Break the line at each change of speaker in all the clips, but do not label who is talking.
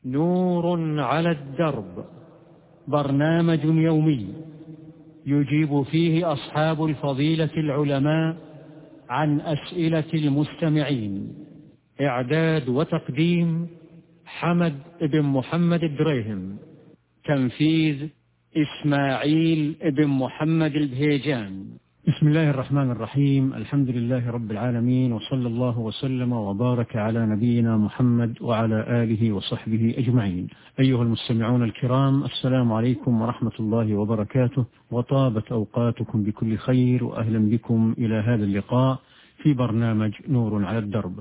نور على الدرب، برنامج يومي يجيب فيه أصحاب الفضيلة العلماء عن أسئلة المستمعين. إعداد وتقديم حمد بن محمد الدريهم، تنفيذ إسماعيل بن محمد البهيجان. بسم الله الرحمن الرحيم، الحمد لله رب العالمين، وصلى الله وسلم وبارك على نبينا محمد وعلى آله وصحبه أجمعين. أيها المستمعون الكرام، السلام عليكم ورحمة الله وبركاته، وطابت أوقاتكم بكل خير، وأهلا بكم إلى هذا اللقاء في برنامج نور على الدرب.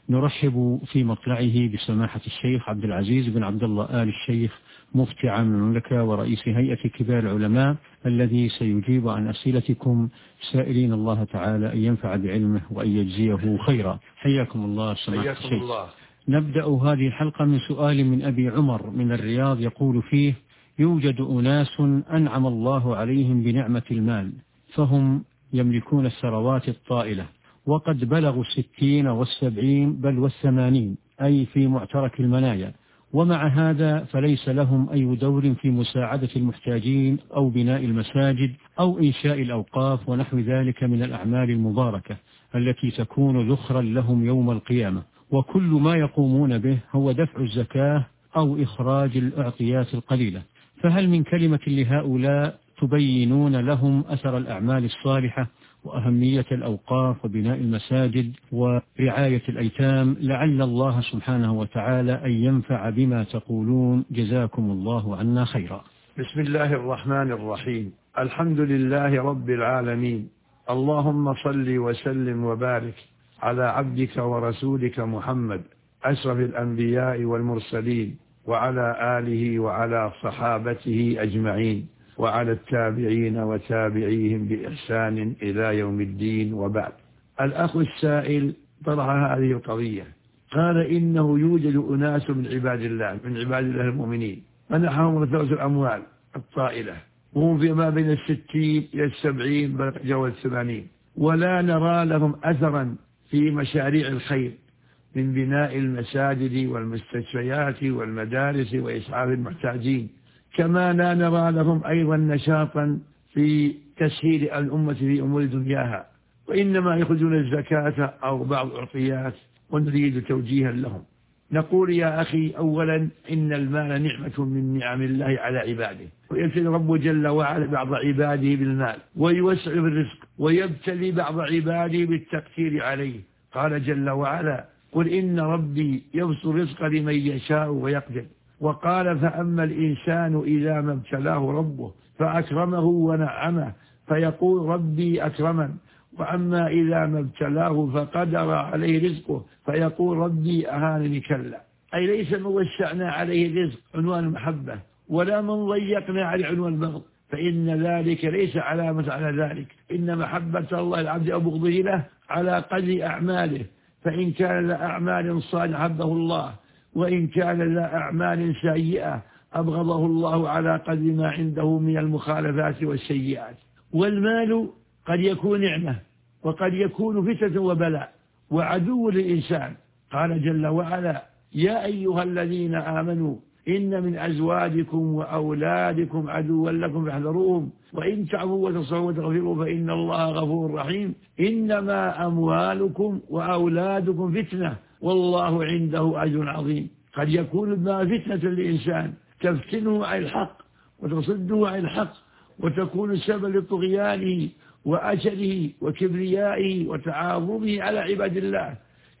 نرحب في مطلعه بسماحة الشيخ عبد العزيز بن عبد الله آل الشيخ، مفتي عام المملكة ورئيس هيئة كبار العلماء، الذي سيجيب عن أسئلتكم، سائلين الله تعالى أن ينفع بعلمه وأن يجزيه خيرا. حياكم الله سماحة الشيخ. نبدأ هذه الحلقة من سؤال من أبي عمر من الرياض، يقول فيه: يوجد أناس أنعم الله عليهم بنعمة المال، فهم يملكون الثروات الطائلة، وقد بلغوا 60 و70 بل و80، أي في معترك المنايا، ومع هذا فليس لهم أي دور في مساعدة المحتاجين أو بناء المساجد أو إنشاء الأوقاف ونحو ذلك من الأعمال المباركة التي تكون ذخرا لهم يوم القيامة، وكل ما يقومون به هو دفع الزكاة أو إخراج الأعطيات القليلة. فهل من كلمة لهؤلاء تبينون لهم أثر الأعمال الصالحة وأهمية الأوقاف وبناء المساجد ورعاية الأيتام، لعل الله سبحانه وتعالى أن ينفع بما تقولون، جزاكم الله عنا خيرا.
بسم الله الرحمن الرحيم، الحمد لله رب العالمين، اللهم صل وسلم وبارك على عبدك ورسولك محمد أشرف الأنبياء والمرسلين، وعلى آله وعلى صحابته أجمعين، وعلى التابعين وتابعيهم بإحسان إلى يوم الدين، وبعد. الأخ السائل طرح هذه القضية، قال إنه يوجد أناس من عباد الله المؤمنين منحهم رؤوس الأموال الطائلة، وهم فيما بين 60 إلى 70 بل جاوز 80، ولا نرى لهم أثرا في مشاريع الخير من بناء المساجد والمستشفيات والمدارس وإسعاف المحتاجين، كما لا نرى لهم أيضا نشاطا في تسهيل الأمة في أمور دنياها، وإنما يأخذون الزكاة أو بعض العطيات، ونريد توجيها لهم. نقول يا أخي، أولا إن المال نعمة من نعم الله على عباده، ويبتلي رب جل وعلا بعض عباده بالمال ويوسع في الرزق، ويبتلي بعض عباده بالتقتير عليه. قال جل وعلا: قل إن ربي يبسط الرزق لمن يشاء ويقدر. وقال: فأما الإنسان إذا ما ابتلاه ربه فأكرمه ونعمه فيقول ربي أكرمن، وأما إذا ما ابتلاه فقدر عليه رزقه فيقول ربي أهانني. كلا، أي ليس من وسعنا عليه الرزق عنوان المحبة، ولا من ضيقنا عليه عنوان البغض، فإن ذلك ليس علامة على ذلك. إن محبة الله العبد أو بغضه له على قدر أعماله، فإن كان لأعمال صالحة حبه الله، وإن كان لأعمال سيئة أبغضه الله على قدر ما عنده من المخالفات والسيئات. والمال قد يكون نعمة، وقد يكون فتنة وبلاء وعدو للإنسان. قال جل وعلا: يا أيها الذين آمنوا إن من أزواجكم وأولادكم عدوا لكم فاحذروهم، وإن تعفوا وتصفحوا وتغفروا فإن الله غفور رحيم. إنما أموالكم وأولادكم فتنة والله عنده أجر عظيم. قد يكون المال فتنة للإنسان، تفتنه عن الحق وتصده عن الحق، وتكون سبب لطغيانه وأجله وكبريائه وتعاظمه على عباد الله.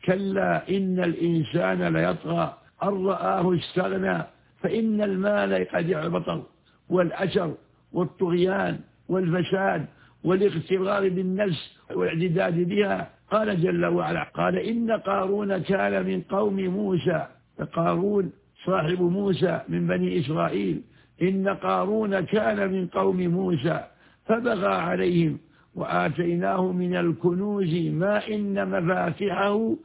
كلا إن الإنسان ليطغى أن رآه استغنى، فإن المال قد يعبطه، والأشر والطغيان والفساد والاغترار بالنفس والاعتداد بها. قال جل وعلا: قال إن قارون كان من قوم موسى، قارون صاحب موسى من بني إسرائيل، إن قارون كان من قوم موسى فبغى عليهم وآتيناه من الكنوز ما إن مفاتحه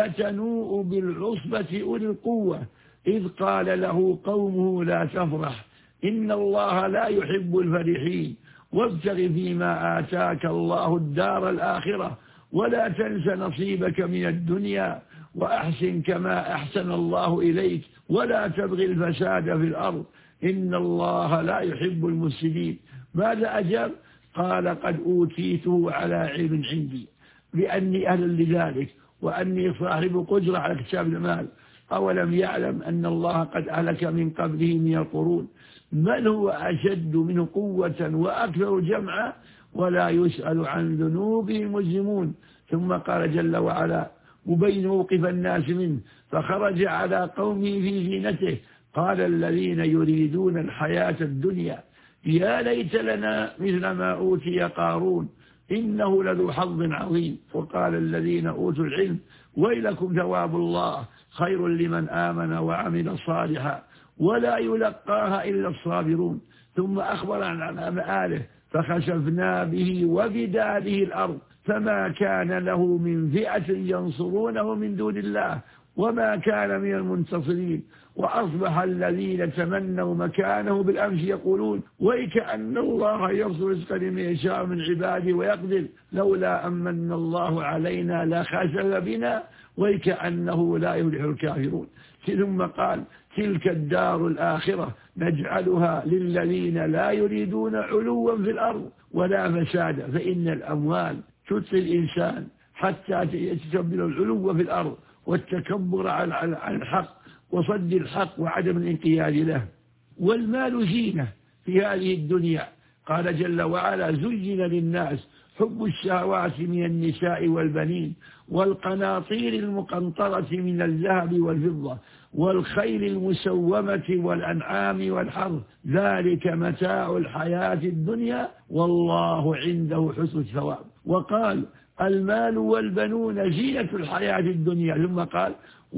لتنوء بالعصبة أولي القوة إذ قال له قومه لا تفرح إن الله لا يحب الفرحين وابتغ فيما آتاك الله الدار الآخرة ولا تنس نصيبك من الدنيا وأحسن كما أحسن الله إليك ولا تبغي الفساد في الأرض إن الله لا يحب المفسدين. ماذا أجاب؟ قال قد أوتيته على علم عندي بأني أهل لذلك وأني صاحب قدرة على اكتساب المال. أولم يعلم أن الله قد أهلك من قبله من القرون من هو أشد منه قوة وأكثر جمعا ولا يسأل عن ذنوبهم المجرمون. ثم قال جل وعلا مبين موقف الناس منه فخرج على قومه في زينته قال الذين يريدون الحياة الدنيا يا ليت لنا مثل ما أوتي قارون إنه لذو حظ عظيم. وقال الذين أوتوا العلم ويلكم ثواب الله خير لمن آمن وعمل صالحا ولا يلقاها إلا الصابرون. ثم أخبر عن مآله فخسفنا به وبداره الأرض فما كان له من فئة ينصرونه من دون الله وما كان من المنتصرين. وأصبح الذين تمنوا مكانه بالأمس يقولون ويكأن الله يرزق رزقا لمن يشاء من عباده ويقدر لولا أمن الله علينا لخسف بنا ويكأنه لا يفلح الكافرون. ثم قال تلك الدار الآخرة نجعلها للذين لا يريدون علوا في الأرض ولا فسادا فإن الأموال تطفي الإنسان حتى يتكبر العلو في الأرض والتكبر عن الحق وصد الحق وعدم الانقياد له. والمال زينة في هذه الدنيا. قال جل وعلا زين للناس حب الشهوات من النساء والبنين والقناطير المقنطرة من الذهب والفضة والخيل المسومة والأنعام والحرث ذلك متاع الحياة الدنيا والله عنده حسن الثواب. وقال المال والبنون زينة الحياة الدنيا. ثم قال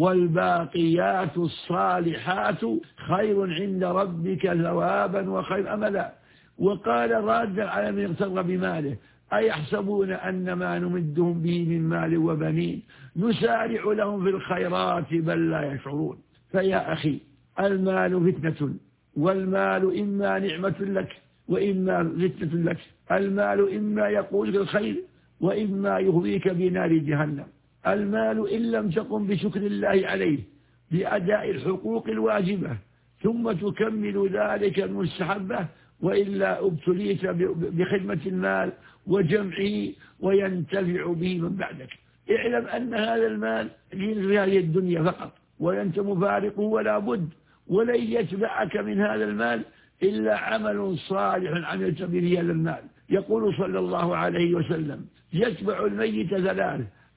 والباقيات الصالحات خير عند ربك ثوابا وخير أملا. وقال رادا على من اغتر بماله أيحسبون أن ما نمدهم به من مال وبنين نسارع لهم في الخيرات بل لا يشعرون. فيا أخي المال فتنة والمال إما نعمة لك وإما فتنة لك. المال إما يقول بالخير وإما يهويك بنار جهنم. المال إن لم تقم بشكر الله عليه بأداء الحقوق الواجبة ثم تكمل ذلك المستحبة وإلا ابتليت بخدمة المال وجمعه وينتفع به من بعدك. اعلم أن هذا المال في هذه الدنيا فقط وأنت مفارقه ولا بد ولن يتبعك من هذا المال إلا عمل صالح عملت به هذا المال. يقول صلى الله عليه وسلم يتبع الميت ثلاث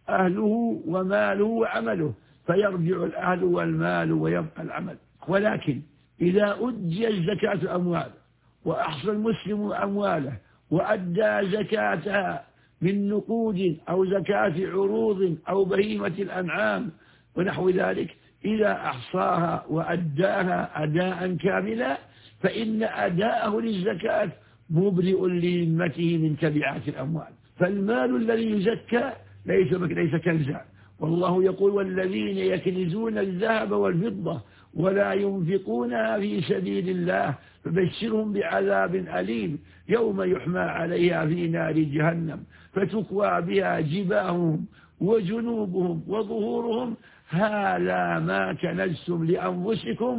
أهله وماله وعمله فيرجع الأهل والمال ويبقى العمل. ولكن إذا أدي الزكاة الأموال وأحصى المسلم أمواله وأدى زكاتها من نقود أو زكاة عروض أو بهيمة الأنعام ونحو ذلك إذا أحصاها وأداها أداء كاملا فإن أداءه للزكاة مبرئ لذمته من تبعات الأموال. فالمال الذي يزكى ليس كنزا. والله يقول والذين يكنزون الذهب والفضة ولا ينفقونها في سبيل الله فبشرهم بعذاب أليم يوم يحمى عليها في نار جهنم فتكوى بها جباههم وجنوبهم وظهورهم هذا ما كنزتم لأنفسكم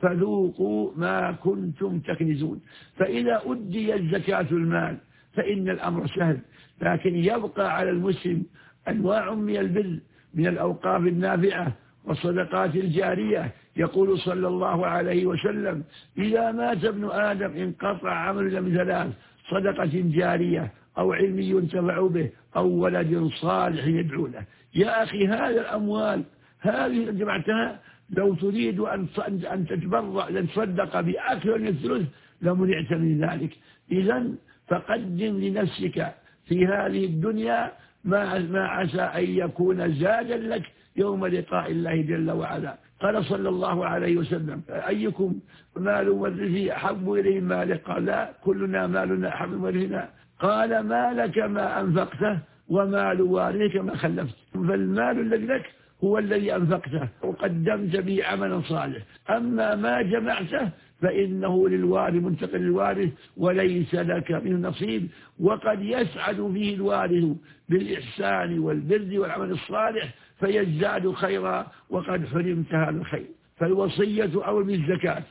فذوقوا ما كنتم تكنزون. فإذا أدي الزكاة المال فإن الأمر سهل، لكن يبقى على المسلم أنواع من البر من الأوقاف النافعة والصدقات الجارية. يقول صلى الله عليه وسلم إذا مات ابن آدم انقطع عمل من ثلاث: صدقة جارية أو علم ينتفع به أو ولد صالح يدعو له. يا أخي هذه الأموال هذه جمعتها لو تريد أن تتبرع لن تصدق بأكثر من الثلث لمنعت من ذلك. إذن فقدم لنفسك في هذه الدنيا ما عسى أن يكون زادا لك يوم لقاء الله جل وعلا. قال صلى الله عليه وسلم أيكم مال ورثه أحب إليه ماله؟ قال لا، كلنا مالنا أحب ورثنا. قال ما لك ما أنفقته ومال وارثك ما خلفت. فالمال الذي لك هو الذي أنفقته وقدمت به عملا صالح، أما ما جمعته فإنه للوارث منتقل للوارث وليس لك منه نصيب. وقد يسعد فيه الوارث بالإحسان والبر والعمل الصالح فيزداد خيرا وقد حرمت هذا الخير. فالوصية أول بالزكاة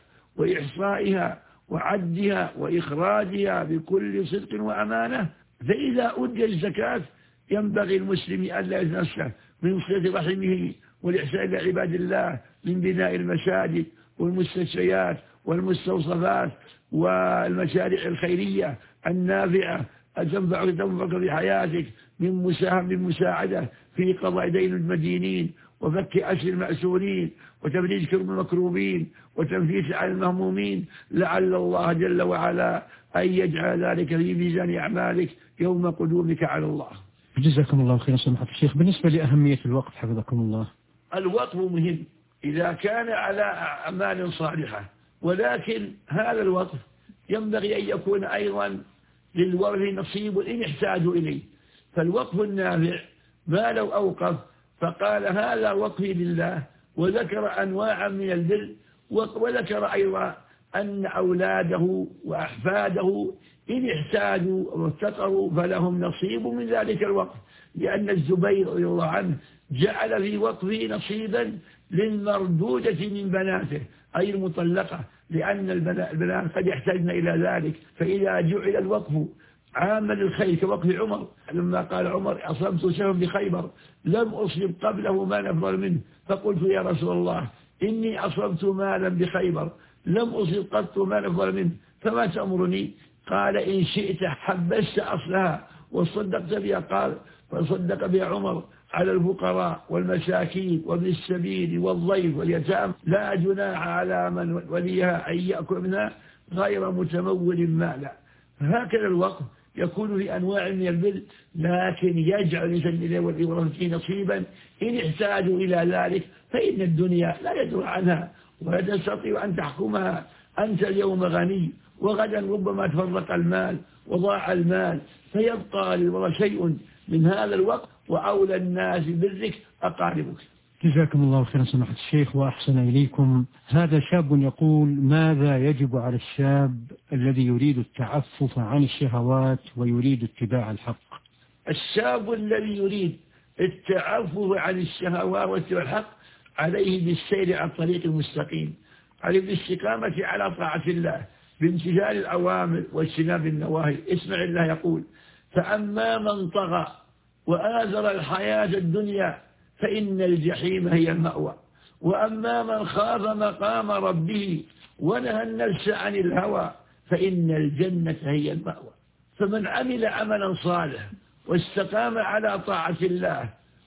وإحصائها وعدها وإخراجها بكل صدق وأمانة. فإذا أدى الزكاة ينبغي المسلم ألا يتنسى من صلة رحمه والإحسان إلى عباد الله، من بناء المساجد والمستشفيات والمستوصفات والمشاريع الخيرية النافعة تنفعك في حياتك، من مساعدة في قضاء دين المدينين وفك أسر المأسورين وتفريج كرب المكروبين وتنفيس عن المهمومين، لعل الله جل وعلا أن يجعل ذلك في ميزان أعمالك يوم قدومك على الله.
جزاكم الله خيرا سماحة الشيخ. بالنسبة لأهمية الوقف حفظكم الله،
الوقف مهم إذا كان على أعمال صالحة، ولكن هذا الوقف ينبغي أن يكون أيضا للورث نصيب إن احتاجوا إليه. فالوقف النافع ما لو أوقف فقال هذا وقفي لله وذكر أنواعا من البر، وذكر أيضا أن أولاده وأحفاده إن احتاجوا وافتقروا فلهم نصيب من ذلك الوقف، لأن الزبير رضي الله عنه جعل في وقفه نصيبا للمردودة من بناته أي المطلقة، لأن البنات قد يحتاجن إلى ذلك. فإذا جعل الوقف عاما للخير كوقف عمر لما قال عمر أصبت سهم بخيبر لم أصب قبله ما نفضل منه، فقلت يا رسول الله إني أصبت مالا بخيبر لم أصب قط ما نفضل منه فما تأمرني؟ قال إن شئت حبست أصلها وصدقت بها. قال فصدق بها عمر على الفقراء والمساكين وابن السبيل والضيف واليتام، لا جناح على من وليها أن يأكل منها غير متمول مالا. هكذا الوقف يكون في أنواع من البر، لكن يجعل لسجل والورثة نصيبا إن احتاجوا إلى ذلك، فإن الدنيا لا يدرى عنها ولا تستطيع أن تحكمها. أنت اليوم غني وغدا ربما تفرق المال وضاع المال، فيبقى للورثة شيء من هذا الوقت، وأولى الناس برك أقاربك.
جزاكم الله خيرا سماحة الشيخ وأحسن إليكم. هذا شاب يقول ماذا يجب على الشاب الذي يريد التعفف عن الشهوات ويريد اتباع الحق؟
الشاب الذي يريد التعفف عن الشهوات واتباع الحق عليه بالسير على الطريق المستقيم، عليه بالاستقامة على طاعة الله بامتثال الأوامر واجتناب النواهي. اسمع الله يقول فأما من طغى وآثر الحياة الدنيا فإن الجحيم هي المأوى، وأما من خاف مقام ربه ونهى النفس عن الهوى فإن الجنة هي المأوى. فمن عمل عملا صالحا واستقام على طاعة الله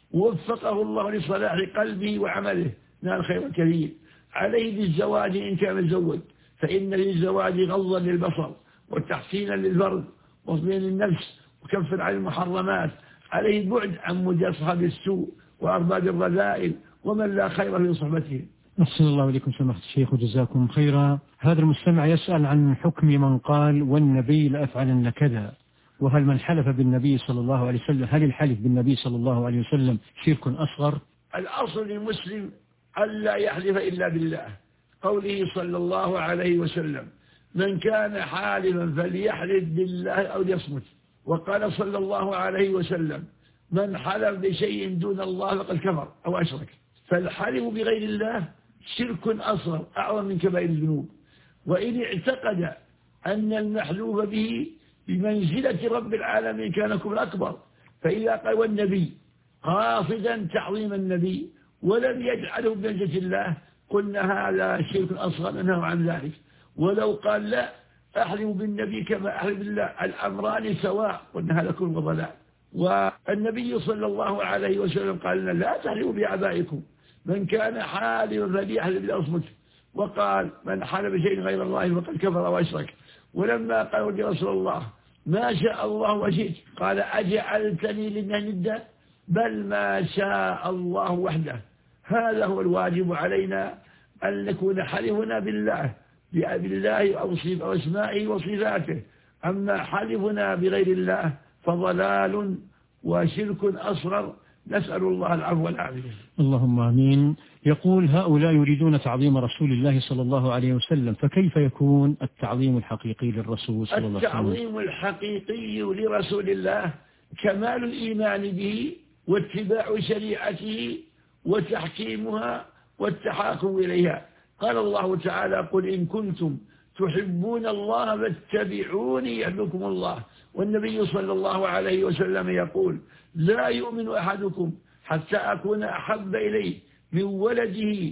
ووفقه الله لصلاح قلبه وعمله نال خير كثير. عليه بالزواج إن كان متزوج، فإن للزواج غضا للبصر وتحسينا للفرد وصبيا للنفس وكفا عن المحرمات. عليه البعد عن مجاصحة السوء وأرباب الرذائل ومن لا خير في صحبته.
أحسن الله إليكم سماحة الشيخ وجزاكم خيرا. هذا المستمع يسأل عن حكم من قال والنبي لأفعلن كذا، وهل من حلف بالنبي صلى الله عليه وسلم هل الحلف بالنبي صلى الله عليه وسلم شرك أصغر؟
الأصل للمسلم ألا يحلف إلا بالله، قوله صلى الله عليه وسلم من كان حالفا فليحلف بالله أو ليصمت. وقال صلى الله عليه وسلم من حلف بشيء دون الله فقد كفر أو أشرك. فالحلف بغير الله شرك أصغر أعظم من كبائر الذنوب. وإن اعتقد أن المحلوف به بمنزلة رب العالمين كان كفر أكبر. فإذا قال والنبي قاصدا تعظيم النبي ولم يجعله بمنزلة الله قلنا هذا شرك أصغر ننهى عن ذلك. ولو قال لا أحلف بالنبي كما أحلف بالله الأمران سواء قلنا هذا كفر وضلال. والنبي صلى الله عليه وسلم قال لنا لا تحلفوا بآبائكم من كان حالفا فليحلف بالله أصمت. وقال من حلف بشيء غير الله فقد كفر وأشرك. ولما قالوا لرسول الله ما شاء الله وشئت قال أجعلتني لله ندا بل ما شاء الله وحده. هذا هو الواجب علينا أن نكون حلفنا بالله أو أسمائه وصفاته. أما حلفنا بغير الله فضلال وشرك أصغر، نسأل الله العفو والعافية.
اللهم آمين. يقول هؤلاء يريدون تعظيم رسول الله صلى الله عليه وسلم، فكيف يكون التعظيم الحقيقي للرسول صلى الله عليه وسلم؟
التعظيم الحقيقي لرسول الله كمال الإيمان به واتباع شريعته وتحكيمها والتحاكم إليها. قال الله تعالى: قل إن كنتم تحبون الله فاتبعوني يحببكم الله. والنبي صلى الله عليه وسلم يقول: لا يؤمن أحدكم حتى أكون أحب إليه من ولده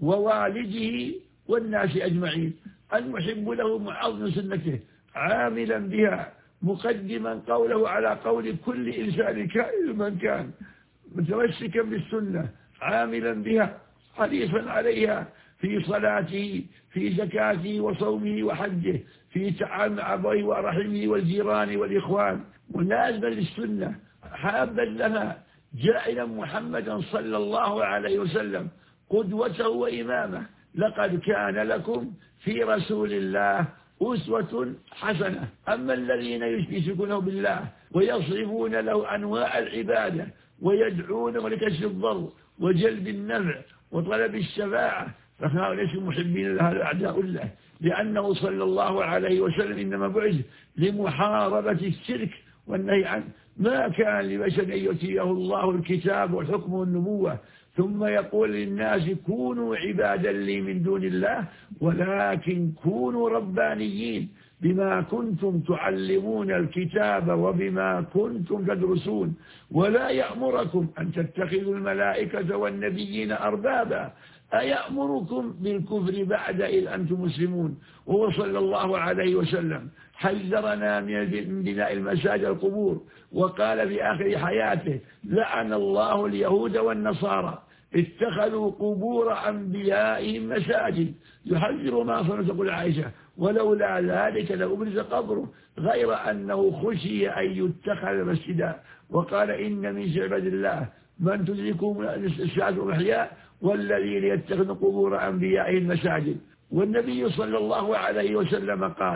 ووالده والناس أجمعين. المحب له معظم سنته عاملا بها مقدما قوله على قول كل إنسان كائن من كان، متمسكا بالسنة عاملا بها حريصا عليها في صلاته في زكاته وصومه وحجه، في تعامل مع أبويه ورحمه والجيران والإخوان، ملازما للسنة حابا لها، جائلا محمدا صلى الله عليه وسلم قدوته وإمامه. لقد كان لكم في رسول الله أسوة حسنة. أما الذين يشركون بالله ويصرفون له أنواع العبادة ويدعونه لكشف الضر وجلب النفع وطلب الشفاعة فهؤلاء ليسوا محبين له، أعداء الله، لأنه صلى الله عليه وسلم إنما بعث لمحاربة الشرك والنهي عنه. ما كان لبشر أن يؤتيه الله الكتاب والحكم والنبوة ثم يقول للناس كونوا عبادا لي من دون الله، ولكن كونوا ربانيين بما كنتم تعلمون الكتاب وبما كنتم تدرسون، ولا يأمركم أن تتخذوا الملائكة والنبيين أربابا أيأمركم بالكفر بعد إذ أنتم مسلمون. وهو صلى الله عليه وسلم حذرنا من بناء المساجد القبور، وقال في آخر حياته: لعن الله اليهود والنصارى اتخذوا قبور أنبيائهم مساجد. يحذر ما صنع تقول عائشة: ولولا ذلك لأبرز قبره، غير أنه خشي أن يتخذ مسجدا. وقال: إن من عباد الله من تدركهم الساعة والأحياء والذين يتخذون قبور أنبيائهم مساجد. والنبي صلى الله عليه وسلم قال: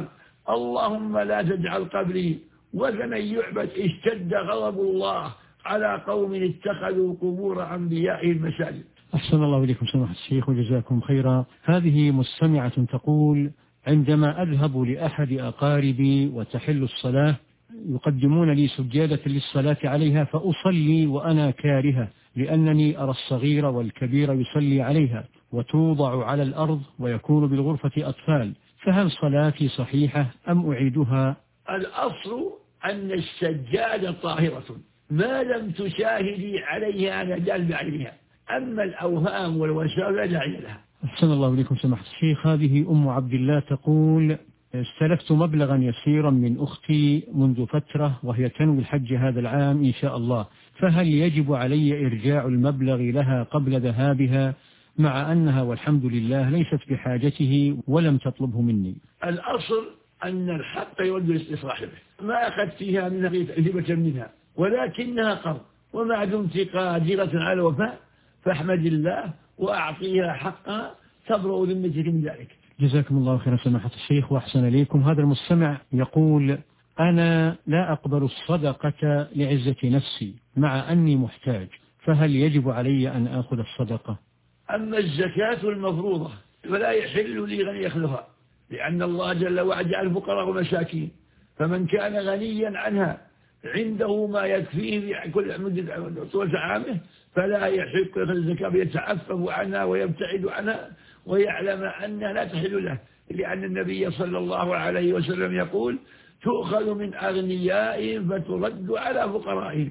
اللهم لا تجعل قبري وثنا يعبد اشتد غضب الله على قوم اتخذوا قبور أنبيائهم مساجد.
أحسن الله إليكم سماحة الشيخ وجزاكم خيرا. هذه مستمعة تقول: عندما أذهب لأحد أقاربي وتحل الصلاة يقدمون لي سجادة للصلاة عليها فأصلي وأنا كارهة، لأنني أرى الصغير والكبير يصلي عليها وتوضع على الأرض ويكون بالغرفة أطفال، فهل صلاتي صحيحة أم أعيدها؟
الأصل أن السجادة طاهرة ما لم تشاهدي عليها نجال بعينها، أما الأوهام والوساوس لا داعي لها.
أحسن الله إليكم سماحة الشيخ. هذه أم عبد الله تقول: استلفت مبلغا يسيرا من أختي منذ فترة وهي تنوي الحج هذا العام إن شاء الله، فهل يجب علي إرجاع المبلغ لها قبل ذهابها مع أنها والحمد لله ليست بحاجته ولم تطلبه مني؟
الأصل أن الحق يرد لصاحبه، ما أخذت فيها من هبة منها ولكنها قرض، وما دمت قادرة على الوفاء فاحمد الله وأعطيها حقها تبرأ ذمتك من ذلك.
جزاكم الله خيرا سماحة الشيخ وأحسن إليكم. هذا المستمع يقول: أنا لا أقبل الصدقة لعزة نفسي مع أني محتاج، فهل يجب علي أن أخذ الصدقة؟
أما الزكاة المفروضة فلا يحل لي غني يأخذها، لأن الله جل وعلا جعل الفقراء والمساكين، فمن كان غنيا عنها عنده ما يكفيه في كل مدة طول عامه فلا يحق يأخذ الزكاة، يتعفف عنها ويبتعد عنها ويعلم أنها لا تحل له، لأن النبي صلى الله عليه وسلم يقول: تؤخذ من أغنيائهم فترد على فقرائهم.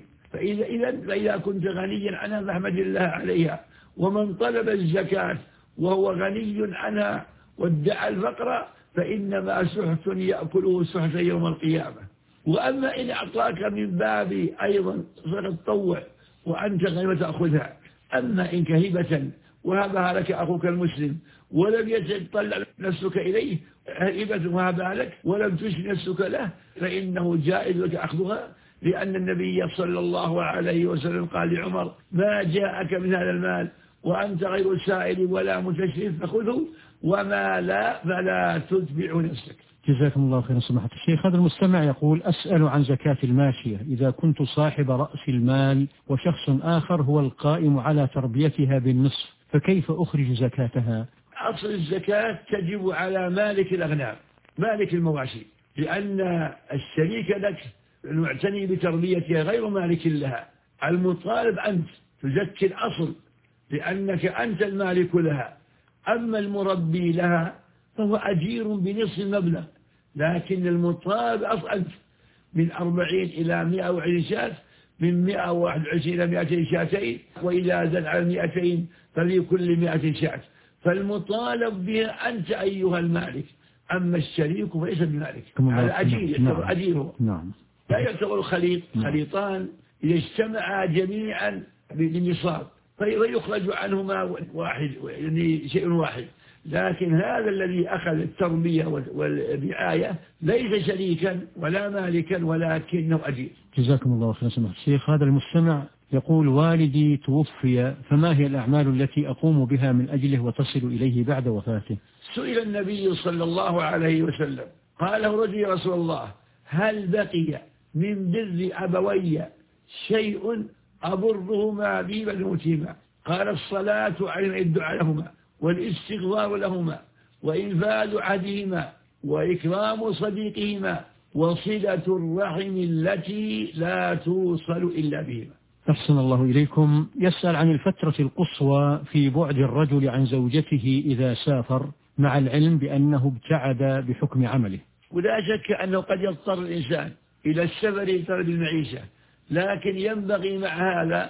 فإذا كنت غنيا عنها فاحمد الله عليها. ومن طلب الزكاة وهو غني عنها وادعى الفقر فإنما سحت يأكله سحتا يوم القيامة. وأما إن أعطاك من باب أيضا تطوع وأنت غير تأخذها، أما إن كهبة وهبها لك أخوك المسلم ولم يتطلع نفسك إليه، هبة وهبها لك ولم تشر نفسك له، فإنه جائز لك أخذها، لأن النبي صلى الله عليه وسلم قال لعمر: ما جاءك من هذا المال وأنت غير سائل ولا متشرف فخذه، وما لا فلا تتبع نفسك.
جزاكم الله خيرا سماحة الشيخ. هذا المستمع يقول: أسأل عن زكاة الماشية إذا كنت صاحب رأس المال وشخص آخر هو القائم على تربيتها بالنصف، فكيف أخرج زكاتها؟
أصل الزكاة تجب على مالك الأغنام، مالك المواشي، لأن الشريك لك المعتني بتربيتها غير مالك لها. المطالب أنت تزكي الأصل، لأنك أنت المالك لها. أما المربي لها فهو أجير بنصف المبلغ، لكن المطالب أنت من 40 إلى 120 شاة، من 121 إلى 200 شاتين، وإذا زاد على 200 ففي كل 100 شاة. فالمطالب بها أنت أيها المالك، أما الشريك فليس بمالك. على أجير يعتبر أجيره، لا يعتبر خليطان إذا اجتمعا جميعا بالنصاب فيخرج عنهما واحد، يعني شيء واحد. لكن هذا الذي أخذ التربية والرعاية ليس شريكا ولا مالكا ولكنه أجير.
جزاكم الله خيرا سماحة الشيخ. هذا المستمع يقول: والدي توفي، فما هي الأعمال التي أقوم بها من أجله وتصل إليه بعد وفاته؟
سئل النبي صلى الله عليه وسلم قال: رجل يا رسول الله، هل بقي من بر أبوي شيء أبرهما بي بنوتهما؟ قال: الصلاة على الدعاء لهما، والاستغفار لهما، وإنفاذ عهدهما، وإكرام صديقهما، وصلة الرحم التي لا توصل إلا بهما.
أحسن الله إليكم. يسأل عن الفترة القصوى في بعد الرجل عن زوجته إذا سافر، مع العلم بأنه ابتعد بحكم عمله.
ولا شك أنه قد يضطر الإنسان إلى السفر لطلب المعيشة، لكن ينبغي مع هذا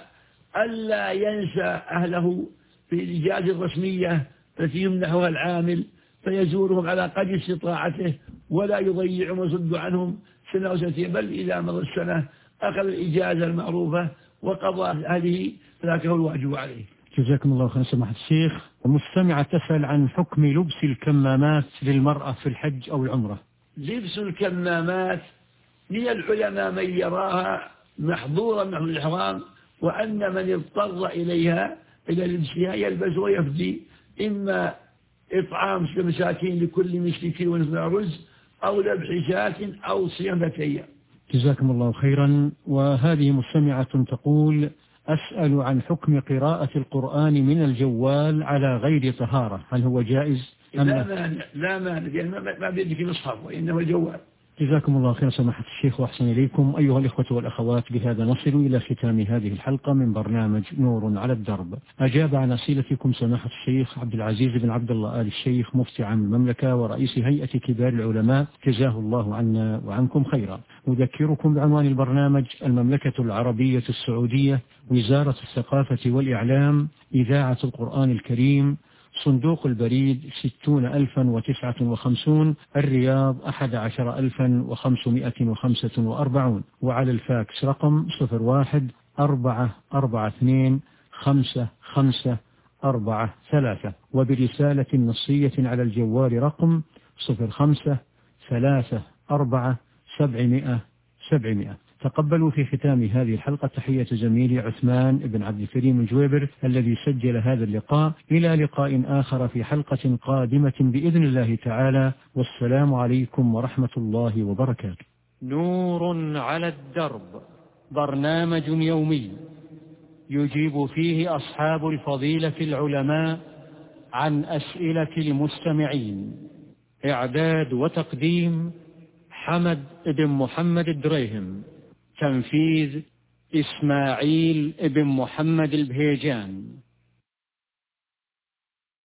ألا ينسى أهله في الإجازة الرسمية التي يمنحها العامل، فيزورهم على قدر استطاعته ولا يضيعهم ويصد عنهم سنة أو سنتين، بل إذا مضى السنة أخذ الإجازة المعروفة وقضى هذه ذاك هو الواجب عليه.
جزاكم الله خيرا سماحة الشيخ. ومستمعة تسأل عن حكم لبس الكمامات للمرأة في الحج أو العمرة.
لبس الكمامات من العلماء من يراها محظورا من الإحرام، وأن من اضطر إليها إلى لبسها يلبس ويفدي، إما إطعام مساكين لكل مسكين ونصف رز، أو ذبح شاة، أو صيام 3 أيام.
جزاكم الله خيرا. وهذه مستمعة تقول: أسأل عن حكم قراءة القرآن من الجوال على غير طهارة، هل هو جائز؟
لا مانع لأن ما بيدك مصحف وإنما الجوال.
جزاكم الله خيرا سماحة الشيخ وأحسن إليكم. أيها الإخوة والأخوات، بهذا نصل إلى ختام هذه الحلقة من برنامج نور على الدرب. أجاب عن أسئلتكم سماحة الشيخ عبد العزيز بن عبد الله آل الشيخ، مفتي عام المملكة ورئيس هيئة كبار العلماء، جزاه الله عنا وعنكم خيرا. أذكركم بعنوان البرنامج: المملكة العربية السعودية، وزارة الثقافة والإعلام، إذاعة القرآن الكريم، صندوق البريد 60,059 الرياض 11,545، وعلى الفاكس رقم 01-442-5543، وبرسالة نصية على الجوال رقم 05-34-700-700. تقبلوا في ختام هذه الحلقة تحية زميلي عثمان بن عبد الكريم الجويبر الذي سجل هذا اللقاء. إلى لقاء آخر في حلقة قادمة بإذن الله تعالى، والسلام عليكم ورحمة الله وبركاته. نور على الدرب، برنامج يومي يجيب فيه أصحاب الفضيلة العلماء عن أسئلة المستمعين. إعداد وتقديم حمد بن محمد الدريهم. تنفيذ إسماعيل بن محمد البهيجان.